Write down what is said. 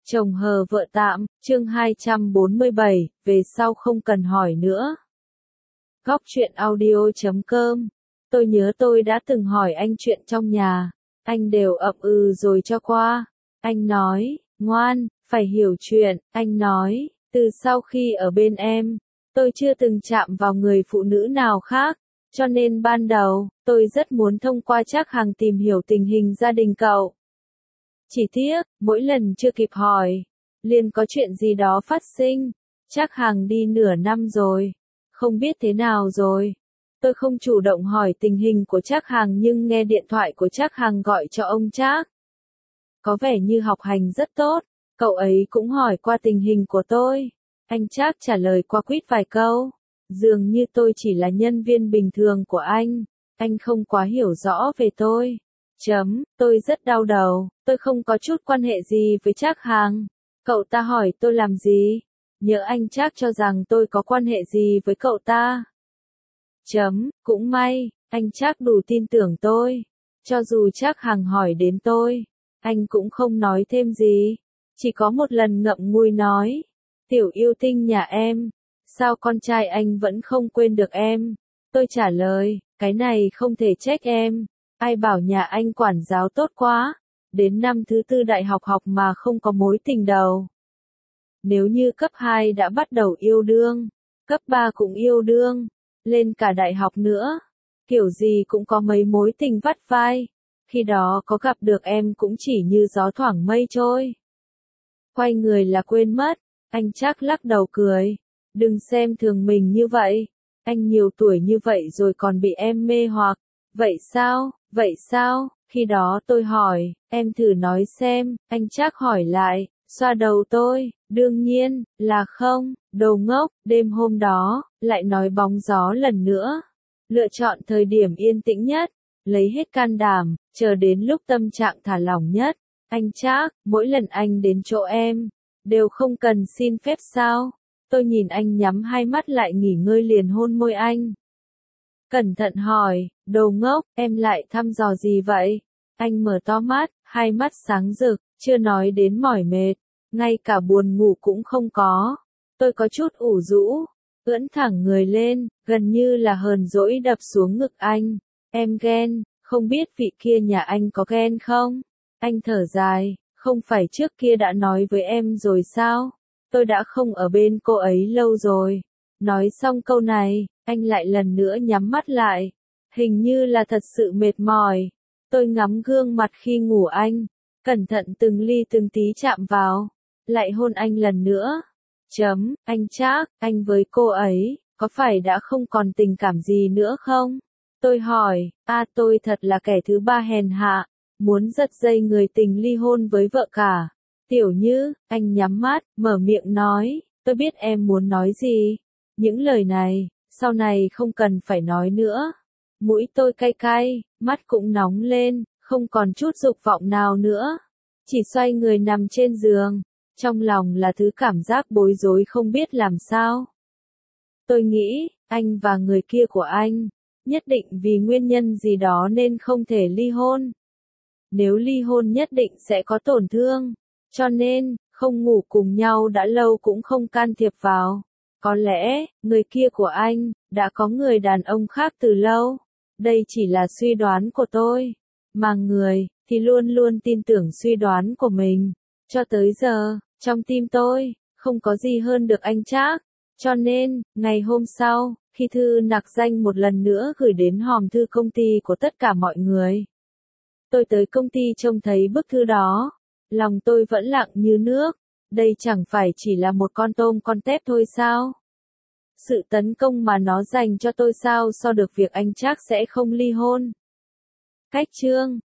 Chồng hờ vợ tạm, chương 247, về sau không cần hỏi nữa. Góc truyện audio.com. Tôi nhớ tôi đã từng hỏi anh chuyện trong nhà, anh đều ậm ừ rồi cho qua. Anh nói, ngoan, phải hiểu chuyện, anh nói, từ sau khi ở bên em, tôi chưa từng chạm vào người phụ nữ nào khác, cho nên ban đầu, tôi rất muốn thông qua Trác Hằng tìm hiểu tình hình gia đình cậu. Chỉ tiếc, mỗi lần chưa kịp hỏi, liền có chuyện gì đó phát sinh. Trác Hằng đi nửa năm rồi, không biết thế nào rồi. Tôi không chủ động hỏi tình hình của Trác Hằng nhưng nghe điện thoại của Trác Hằng gọi cho ông Trác. Có vẻ như học hành rất tốt, cậu ấy cũng hỏi qua tình hình của tôi. Anh Trác trả lời qua quýt vài câu. Dường như tôi chỉ là nhân viên bình thường của anh không quá hiểu rõ về tôi. Tôi rất đau đầu, tôi không có chút quan hệ gì với Trác Hằng. Cậu ta hỏi tôi làm gì? Nhớ anh Trác cho rằng tôi có quan hệ gì với cậu ta. Cũng may, anh Trác đủ tin tưởng tôi. Cho dù Trác Hằng hỏi đến tôi, anh cũng không nói thêm gì. Chỉ có một lần ngậm ngùi nói, tiểu yêu tinh nhà em, sao con trai anh vẫn không quên được em? Tôi trả lời, cái này không thể trách em. Ai bảo nhà anh quản giáo tốt quá, đến năm thứ 4 đại học học mà không có mối tình đầu. Nếu như cấp 2 đã bắt đầu yêu đương, cấp 3 cũng yêu đương, lên cả đại học nữa, kiểu gì cũng có mấy mối tình vắt vai, khi đó có gặp được em cũng chỉ như gió thoảng mây trôi. Quay người là quên mất, anh Trác lắc đầu cười, đừng xem thường mình như vậy, anh nhiều tuổi như vậy rồi còn bị em mê hoặc, vậy sao, khi đó tôi hỏi, em thử nói xem, anh Trác hỏi lại, xoa đầu tôi, đương nhiên, là không, đồ ngốc, đêm hôm đó, lại nói bóng gió lần nữa. Lựa chọn thời điểm yên tĩnh nhất, lấy hết can đảm, chờ đến lúc tâm trạng thả lỏng nhất. Anh Trác, mỗi lần anh đến chỗ em, đều không cần xin phép sao? Tôi nhìn anh nhắm hai mắt lại nghỉ ngơi liền hôn môi anh. Cẩn thận hỏi, đồ ngốc, em lại thăm dò gì vậy? Anh mở to mắt, hai mắt sáng rực, chưa nói đến mỏi mệt, ngay cả buồn ngủ cũng không có. Tôi có chút ủ rũ, ưỡn thẳng người lên, gần như là hờn dỗi đập xuống ngực anh. Em ghen, không biết vị kia nhà anh có ghen không? Anh thở dài, không phải trước kia đã nói với em rồi sao? Tôi đã không ở bên cô ấy lâu rồi. Nói xong câu này, anh lại lần nữa nhắm mắt lại. Hình như là thật sự mệt mỏi. Tôi ngắm gương mặt khi ngủ anh, cẩn thận từng ly từng tí chạm vào, lại hôn anh lần nữa. Anh Trác, anh với cô ấy, có phải đã không còn tình cảm gì nữa không? Tôi hỏi, tôi thật là kẻ thứ ba hèn hạ, muốn giật dây người tình ly hôn với vợ cả. Tiểu Như, anh nhắm mắt, mở miệng nói, tôi biết em muốn nói gì. Những lời này, sau này không cần phải nói nữa. Mũi tôi cay cay, mắt cũng nóng lên, không còn chút dục vọng nào nữa. Chỉ xoay người nằm trên giường, trong lòng là thứ cảm giác bối rối không biết làm sao. Tôi nghĩ, anh và người kia của anh, nhất định vì nguyên nhân gì đó nên không thể ly hôn. Nếu ly hôn nhất định sẽ có tổn thương, cho nên, không ngủ cùng nhau đã lâu cũng không can thiệp vào. Có lẽ, người kia của anh, đã có người đàn ông khác từ lâu. Đây chỉ là suy đoán của tôi. Mà người, thì luôn luôn tin tưởng suy đoán của mình. Cho tới giờ, trong tim tôi, không có gì hơn được anh Trác. Cho nên, ngày hôm sau, khi thư nặc danh một lần nữa gửi đến hòm thư công ty của tất cả mọi người. Tôi tới công ty trông thấy bức thư đó. Lòng tôi vẫn lặng như nước. Đây chẳng phải chỉ là một con tôm con tép thôi sao? Sự tấn công mà nó dành cho tôi sao so được việc anh Trác sẽ không ly hôn. Cách chương